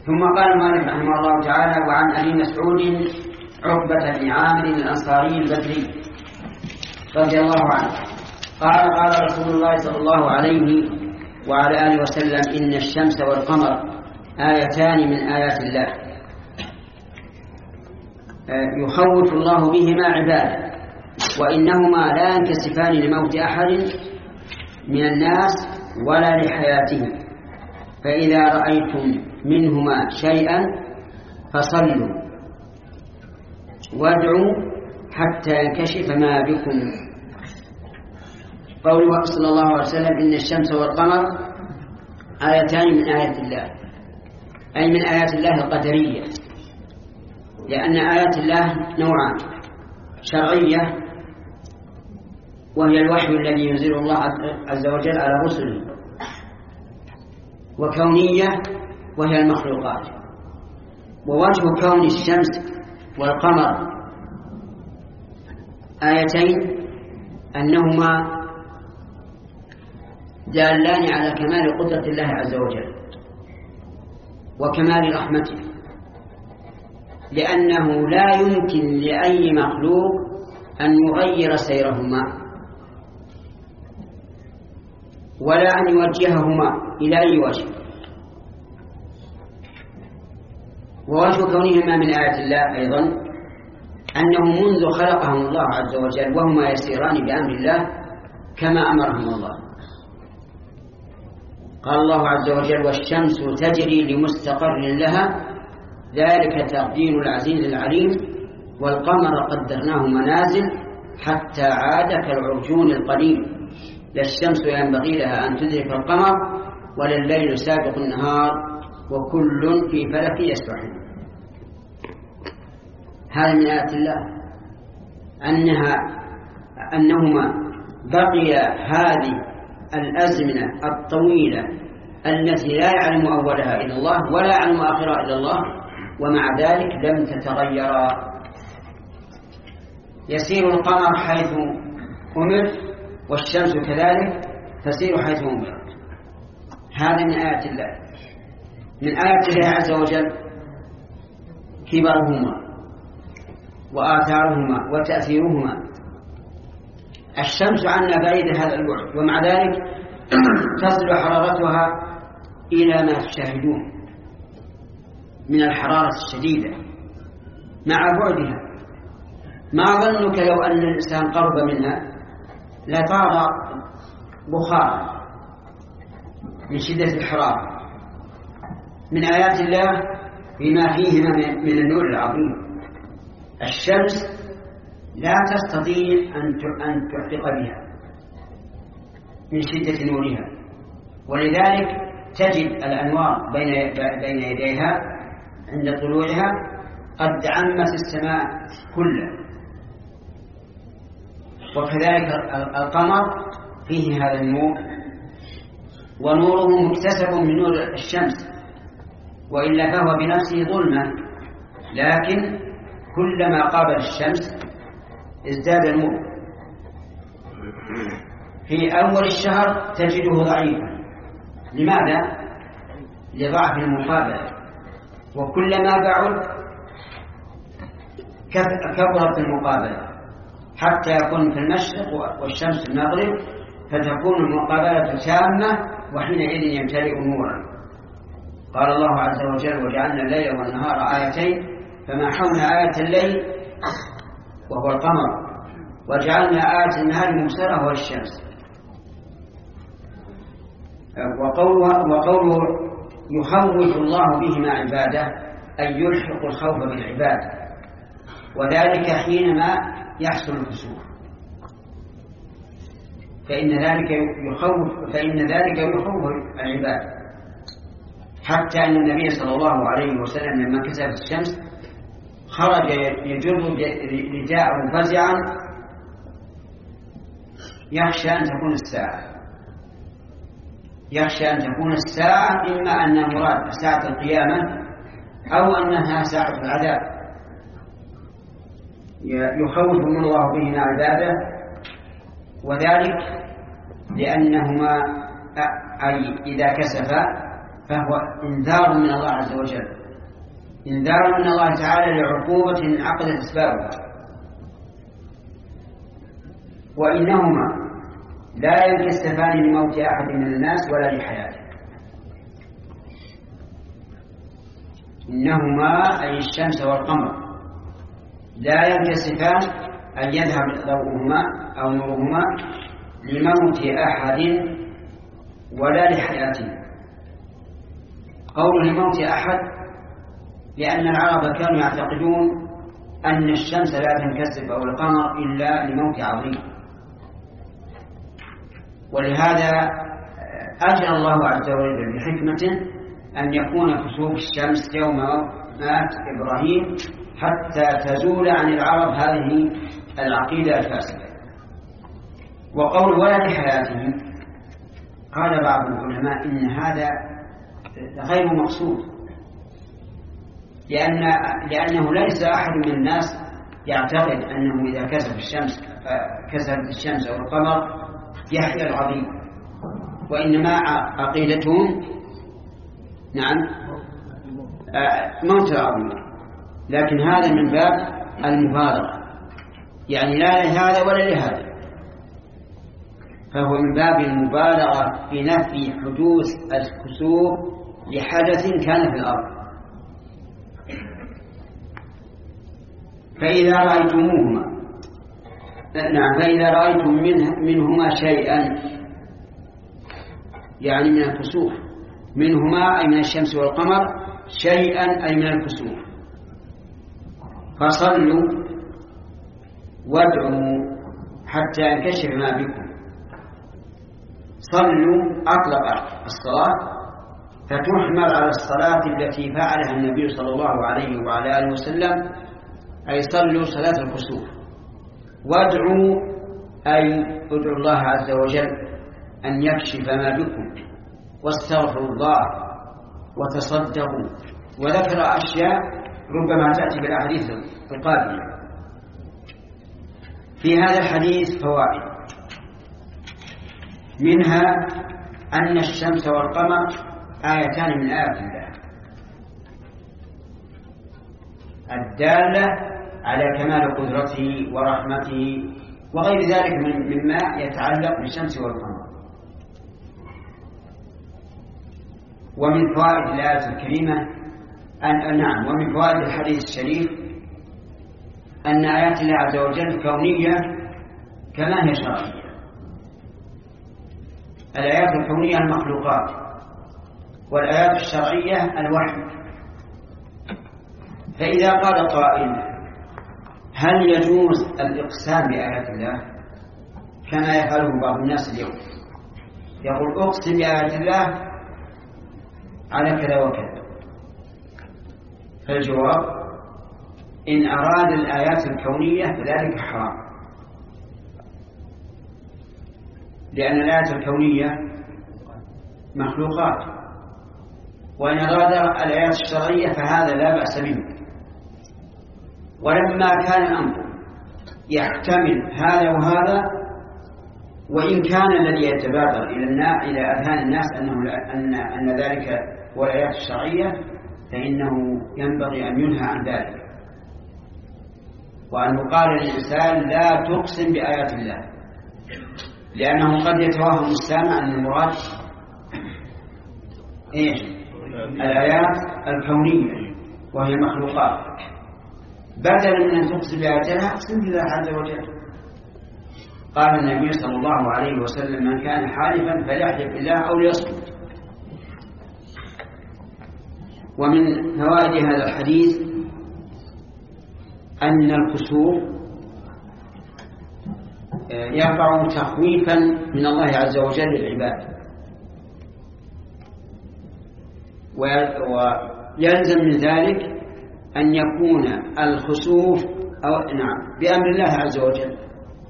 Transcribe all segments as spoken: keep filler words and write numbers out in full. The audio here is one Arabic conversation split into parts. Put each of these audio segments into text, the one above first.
ثم قال المؤلف رحمه الله تعالى: وعن أبي مسعود عقبة بن عامر الأنصاري البدري رضي الله عنه قال: قال رسول الله صلى الله عليه وعلى آله وسلم: إن الشمس والقمر آيتان من آيات الله يخوف الله بهما عباده، وإنهما لا ينكسفان لموت أحد من الناس ولا لحياته، فإذا رأيتم منهما شيئا فصلوا وادعوا حتى ينكشف ما بكم. قوله صلى الله عليه وسلم: إن الشمس والقمر آيتان من آيات الله، أي من آيات الله القدرية، لأن آيات الله نوعان: شرعية وهي الوحي الذي ينزله الله عز وجل على رسله، وكونية وهي المخلوقات. ووجه كون الشمس والقمر آيتين أنهما دالان على كمال قدرة الله عز وجل وكمال رحمته، لأنه لا يمكن لأي مخلوق أن يغير سيرهما ولا أن يوجههما إلى أي وجه. ووجه كونهما من آيات الله أيضا أنه منذ خلقهم الله عز وجل وهما يسيران بأمر الله كما أمرهم الله. قال الله عز وجل: والشمس تجري لمستقر لها ذلك تقدير العزيز العليم، والقمر قدرناه منازل حتى عاد كالعرجون القديم، لا الشمس ينبغي لها أن تدرك القمر ولا الليل سابق النهار وكل في فلك يسبحون. هذا من آيات الله أنها أنهما بقي هذه الأزمنة الطويلة التي لا يعلم أولها إلا الله ولا يعلم آخرها إلا الله، ومع ذلك لم تتغيرا. يسير القمر حيث أمر والشمس كذلك تسير حيث أمر. هذا من آيات الله. من آيات الله عز وجل كبرهما وآثارهما وتأثيرهما. الشمس عنا بعيد هذا البعد، ومع ذلك تصل حرارتها إلى ما تشاهدون من الحرارة الشديدة مع بعدها. ما ظنك لو أن الإنسان قرب منها لطار بخار من شدة الحرارة. من آيات الله بما فيهما من النور العظيم. الشمس لا تستطيع أن تحرق بها من شدة نورها، ولذلك تجد الأنوار بين بين يديها عند طلوعها قد عمت السماء كلها. وكذلك القمر فيه هذا النور، ونوره مكتسب من نور الشمس، وإلا فهو بنفسه ظلمة، لكن كلما قابل الشمس ازداد النور. في أول الشهر تجده ضعيفا. لماذا؟ لضعف المقابلة. وكلما بعد كبرت المقابلة حتى يكون في المشرق والشمس في المغرب، فتكون المقابلة تامة، وحينئذ يمتلئ نورا. قال الله عز وجل: وجعلنا الليل والنهار آيتين فمحونا آية الليل وهو القمر وجعلنا آية النهار مبصرة وهو الشمس. وقوله, وقوله يخوف الله بهما عباده أي يلحق الخوف بالعباد، وذلك حينما يحصل الكسوف، فإن ذلك يخوف فإن ذلك يخوف العباد. حتى أن النبي صلى الله عليه وسلم لما كسفت الشمس خرج يجر رداءه فزعا يخشى أن تكون الساعة يخشى أن تكون الساعة إما أنها مراد ساعة القيامة أو أنها ساعة العذاب. يخوف من الله بهما عباده، وذلك لأنهما أي إذا كسفا فهو إنذار من الله عز وجل، إنذار من الله تعالى لعقوبة انعقدت أسبابها. وإنهما لا ينكسفان لموت أحد من الناس ولا لحياته. إنهما أي الشمس والقمر لا ينكسفان أن يذهب ضوءهما أو نورهما لموت أحد ولا لحياته. قول لموت أحد لأن العرب كانوا يعتقدون أن الشمس لا تنكسف أو القمر إلا لموت عظيم، ولهذا أجرى الله عز وجل بحكمته أن يكون كسوف الشمس يوم مات إبراهيم حتى تزول عن العرب هذه العقيدة الفاسدة. وقول ولا لحياته قال بعض العلماء إن هذا غير مقصود، لأن لأنه ليس أحد من الناس يعتقد أنه إذا كسف الشمس كسفت الشمس أو القمر يحيى العظيم، وإنما عقيدتهم نعم موت العظيم. لكن هذا من باب المبالغة، يعني لا لهذا ولا لهذا، فهو من باب المبالغة في نفي حدوث الكسوف لحدث كان في الأرض. فإذا رأيتموهما نعم فإذا رأيتم منه منهما شيئا، يعني من الكسوف، منهما أي من الشمس والقمر، شيئا أي من الكسوف، فصلوا وادعوا حتى ينكشف ما بكم. صلوا أطلق الصلاة فتحمل على الصلاة التي فعلها النبي صلى الله عليه وعلى آله وسلم، أي صلوا صلاة الكسوف. وادعوا أي ادعوا الله عز وجل أن يكشف ما بكم، واستغفروا الله وتصدقوا، وذكر أشياء ربما تأتي بالأحاديث القادمة. في هذا الحديث فوائد، منها أن الشمس والقمر آيتان من آيات الله الدالة على كمال قدرته ورحمته وغير ذلك مما يتعلق بالشمس والقمر. ومن فوائد الآية الكريمة أن نعم ومن فوائد الحديث الشريف أن آيات الله عز وجل كونية كما هي شرعية. الآيات الكونية المخلوقات، والآيات الشرعية الوحي. فإذا قال قائل هل يجوز الإقسام بآيات الله كما يفعله بعض الناس اليوم، يقول أقسم بآيات الله على كذا وكذا؟ فالجواب إن أراد الآيات الكونية فذلك حرام، لأن الآيات الكونية مخلوقات، وإن أراد الآيات الشرعية فهذا لا بأس به. ولما كان الأمر يحتمل هذا وهذا، وإن كان الذي يتبادر إلى أذهان الناس أنه أن أن ذلك هو الآيات الشرعية، فإنه ينبغي أن ينهى عن ذلك، وأن يقال للإنسان لا تقسم بآيات الله، لأنه قد يتوهم السامع أن المراد إيش؟ الآيات الكونية وهي مخلوقات، بدلا من أن تقسم بآيات الله أقسم بالله عز وجل. قال النبي صلى الله عليه وسلم من كان حالفا فليحلف بالله أو ليصمت. ومن فوائد هذا الحديث أن الكسوف يقع تخويفا من الله عز وجل للعباد، ويلزم من ذلك أن يكون الخسوف أو نعم بأمر الله عز وجل،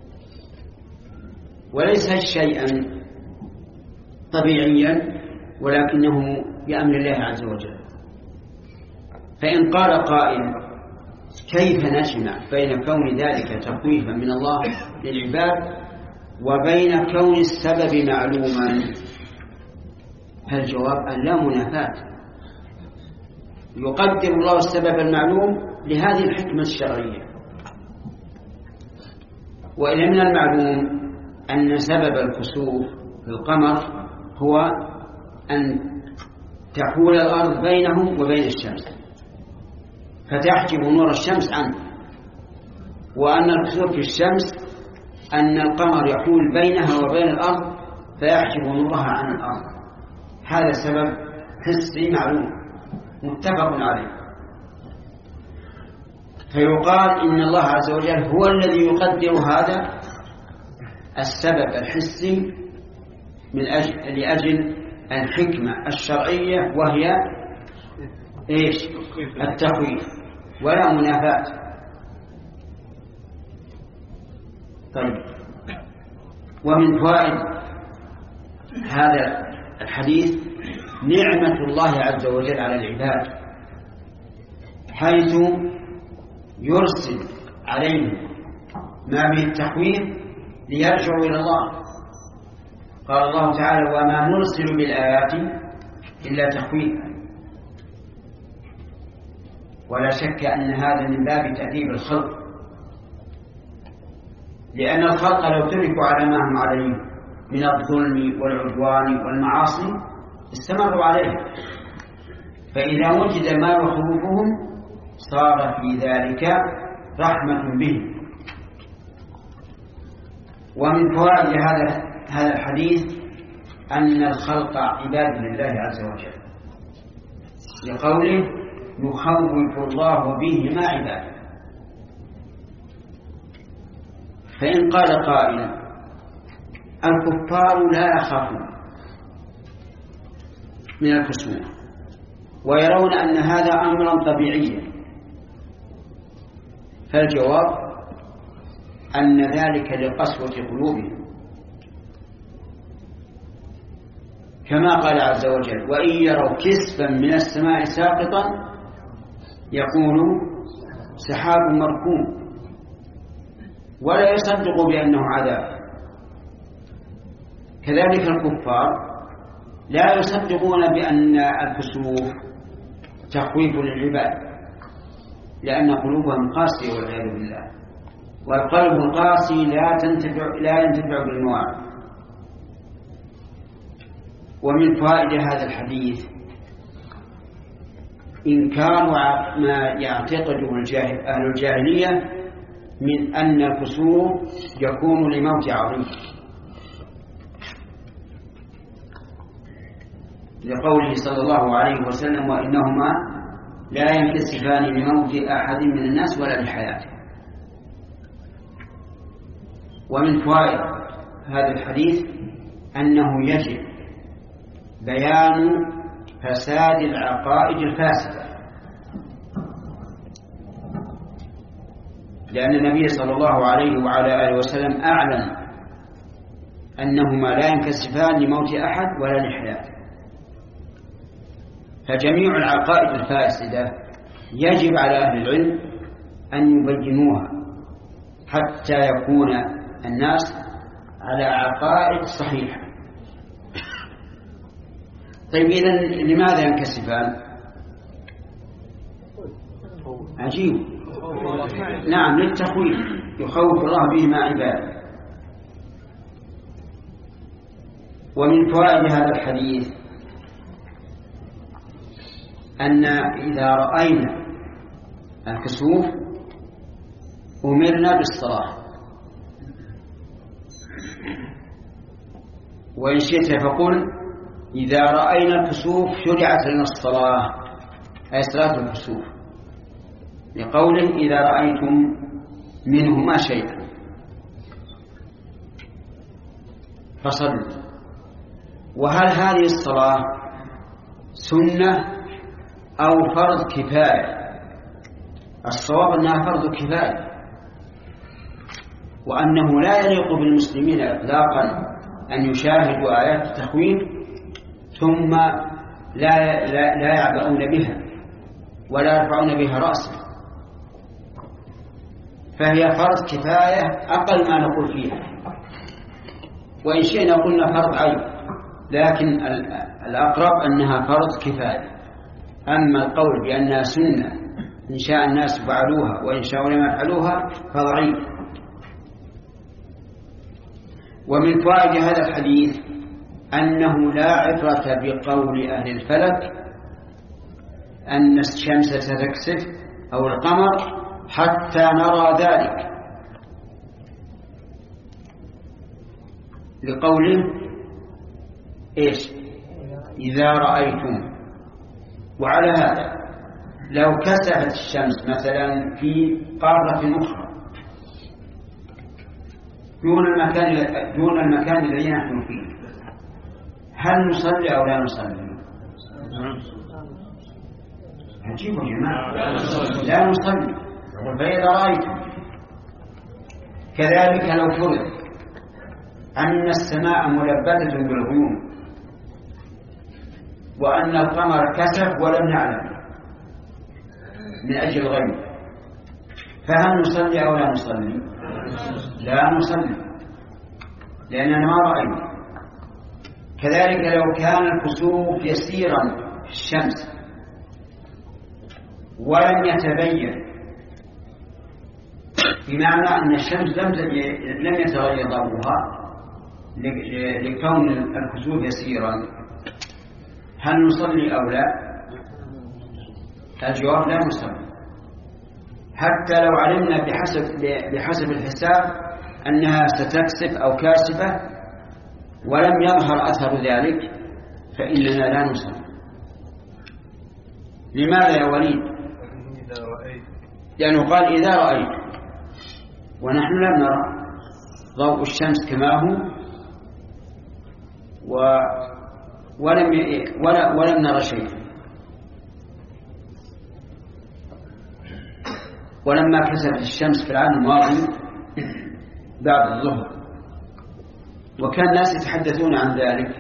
وليس شيئا طبيعيا ولكنه بأمر الله عز وجل. فإن قال قائل كيف نجمع بين كون ذلك تخويفا من الله للعباد وبين كون السبب معلوما؟ فالجواب أن لا منافاة. يقدر الله السبب المعلوم لهذه الحكمة الشرعية. وإلى من المعلوم أن سبب الكسوف في القمر هو أن تحول الأرض بينه وبين الشمس فتحجب نور الشمس عنه، وأن الكسوف في الشمس أن القمر يحول بينها وبين الأرض فيحجب نورها عن الأرض. هذا سبب حسي معلوم متفق عليه. فيقال إن الله عز وجل هو الذي يقدر هذا السبب الحسي من أجل لأجل الحكمة الشرعية، وهي إيش؟ التخويف ولا منافاة. طيب، ومن فوائد هذا الحديث نعمة الله عز وجل على العباد، حيث يرسل عليهم ما به التخويف ليرجعوا إلى الله. قال الله تعالى: وما نرسل بالآيات إلا تخويفا. ولا شك أن هذا من باب تأديب الخلق، لأن الخلق لو تركوا على ما هم عليه من الظلم والعدوان والمعاصي استمروا عليه، فإذا وجد ما يخوفهم صار في ذلك رحمة بهم. ومن فوائد هذا هذا الحديث أن الخلق عباد لله عز وجل، لقوله: يخوف الله بهما عباده. فإن قال قائل: الكفار لا يخافون من الكسوف ويرون أن هذا أمرا طبيعيا، فالجواب أن ذلك لقسوة قلوبهم، كما قال عز وجل: وإن يروا كسفا من السماء ساقطا يقولوا سحاب مركوم، ولا يصدقوا بأنه عذاب. كذلك الكفار لا يصدقون بأن الكسوف تخويف للعباد، لأن قلوبهم قاسية والعياذ بالله، والقلب القاسي لا تنتفع لا ينتفع بالمواعظ. ومن فوائد هذا الحديث إنكار ما يعتقده أهل الجاهلية من أن الكسوف يكون لموت عظيم، لقوله صلى الله عليه وسلم: وإنهما لا ينكسفان لموت أحد من الناس ولا لحياته. ومن فوائد هذا الحديث أنه يجب بيان فساد العقائد الفاسدة، لأن النبي صلى الله عليه وعلى آله وسلم أعلن أنهما لا ينكسفان لموت أحد ولا لحياته. فجميع العقائد الفاسدة يجب على أهل العلم أن يبينوها حتى يكون الناس على عقائد صحيحة. طيب، إذن لماذا ينكسفان؟ عجيب. نعم، للتخويف، يخوف الله بهما عباده. ومن فوائد هذا الحديث أن إذا رأينا الكسوف أمرنا بالصلاة، وإن شئت فقل إذا رأينا الكسوف شرعت لنا الصلاة، أي صلاة الكسوف، لقوله: إذا رأيتم منهما شيئا فصلوا. وهل هذه الصلاة سنة أو فرض كفاية؟ الصواب أنها فرض كفاية، وأنه لا يليق بالمسلمين إطلاقا أن يشاهدوا آيات التخويف ثم لا, لا, لا يعبؤون بها ولا يرفعون بها رأسا، فهي فرض كفاية أقل ما نقول فيها، وإن شئنا قلنا فرض عين، لكن الأقرب أنها فرض كفاية. أما القول بأنها سنة إن شاء الناس فعلوها وإن شاءوا لم يفعلوها فضعيف. ومن فوائد هذا الحديث أنه لا عبرة بقول أهل الفلك أن الشمس ستكسف أو القمر حتى نرى ذلك، لقوله إيش إذا رأيتم. وعلى هذا لو كسفت الشمس مثلا في قارة أخرى دون المكان دون المكان الذي نحن فيه، هل نصلي أو لا نصلي؟ عجيب يا جماعة، لا نصلي. فإذا رأيتم كذلك لو فرض أن السماء ملبدة بالغيوم وأن القمر كسف ولم نعلم من أجل الغيب، فهل نصلي أو لا نصلي؟ لا نصلي لأننا ما رأينا. كذلك لو كان الكسوف يسيرا في الشمس ولم يتبين، بمعنى أن الشمس لم يتغير ضوءها لكون الكسوف يسيرا، هل نصلي أو لا؟ الجواب لا نصلي، حتى لو علمنا بحسب بحسب الحساب أنها ستكسف أو كاسفة ولم يظهر أثر ذلك فإننا لا نصلي. لماذا يا وليد؟ لأنه قال إذا رأيت، ونحن لم نرى ضوء الشمس كما هو و ولم ولا ولم نرى شيء. ولما كسفت الشمس في العام الماضي بعد الظهر وكان الناس يتحدثون عن ذلك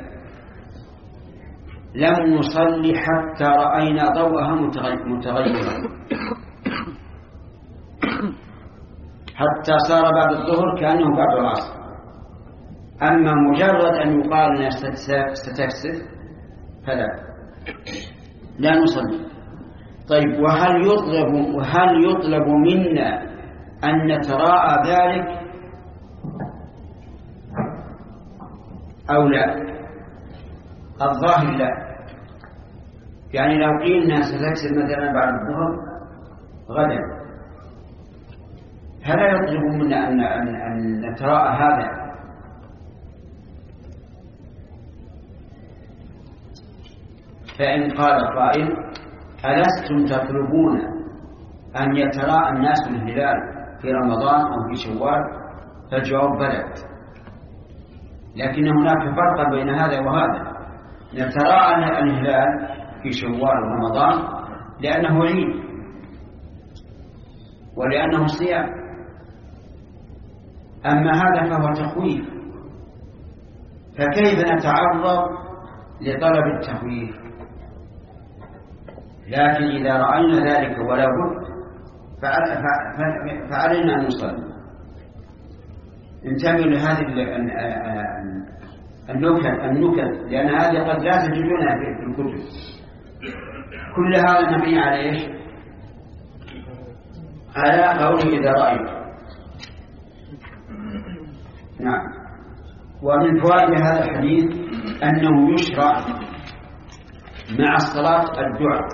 لم نصلي حتى رأينا ضوءها متغيرا، حتى صار بعد الظهر كأنه بعد العصر. أما مجرد أن يقال أنها ستكسف فلا لا نصلي. طيب وهل يطلب وهل يطلب منا أن نتراءى ذلك أو لا؟ الظاهر لا. يعني لو قيلنا ستكسف مثلا بعد الظهر غدا، هل يطلب منا أن أن نتراءى هذا؟ فإن قال قائل ألستم تطلبون أن يتراءى الناس الهلال في رمضان أو في شوال؟ فالجواب بلى، لكن هناك فرق بين هذا وهذا. نتراءى الهلال في شوال ورمضان لأنه عيد ولأنه صيام، أما هذا فهو تخويف، فكيف نتعرض لطلب التخويف؟ لكن إذا رأينا ذلك ولا بد فعلينا أن نصلي. انتبهوا لهذه النكت النكت لأن هذه قد لا تجدونها في الكتب. كل هذا مبني على إيش؟ على قوله إذا رأيت. نعم. ومن فوائد هذا الحديث أنه يشرع مع الصلاة الدعاء،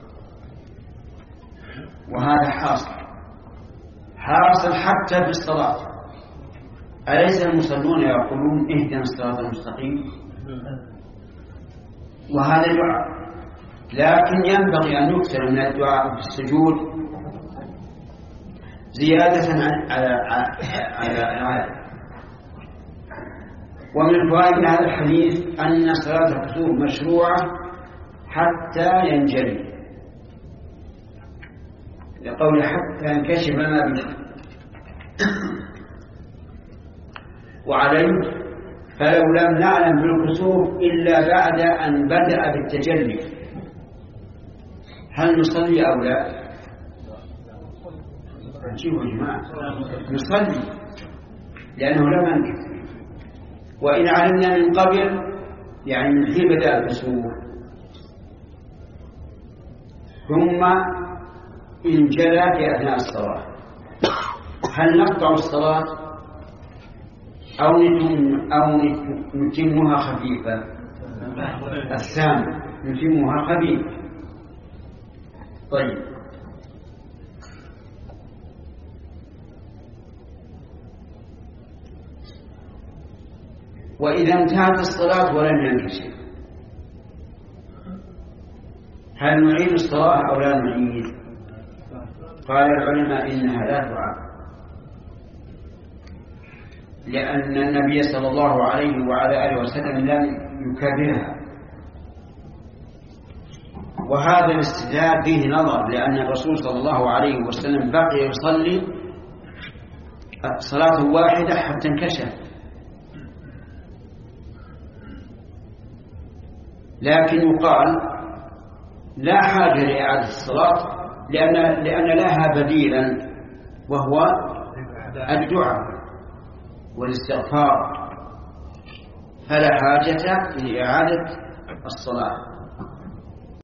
وهذا حاصل حاصل حتى في الصلاة. أليس المصلون يقولون اهدنا الصراط المستقيم؟ وهذا دعاء، لكن ينبغي أن يكثر من الدعاء في السجود زيادة على على على ومن فوائد هذا الحديث أن صلاة الكسوف مشروعة حتى ينجلي، لقول حتى ينكشف ما به. وعليه فلو لم نعلم بالكسوف إلا بعد أن بدأ بالتجلي هل نصلي أو لا؟ نشوف يا جماعة، نصلي لأنه لم ننكشف. وإن علمنا من قبل يعني من حين بدأ الكسوف ثم انجلى في أثناء الصلاة، هل نقطع الصلاة أو أو نتمها خفيفة؟ الثاني نتمها خفيفة. طيب، وإذا انتهت الصلاة ولم ينكشف هل نعيد الصلاة أو لا نعيد؟ قال العلماء إنها لا تعاد، لأن النبي صلى الله عليه وعلى آله وسلم لم يكررها، وهذا الاستدلال فيه نظر، لأن الرسول صلى الله عليه وسلم بقي يصلي صلاة واحدة حتى انكشف، لكن يقال لا حاجة لإعادة الصلاة لأن لأن لها بديلا وهو الدعاء والاستغفار، فلا حاجة لإعادة الصلاة.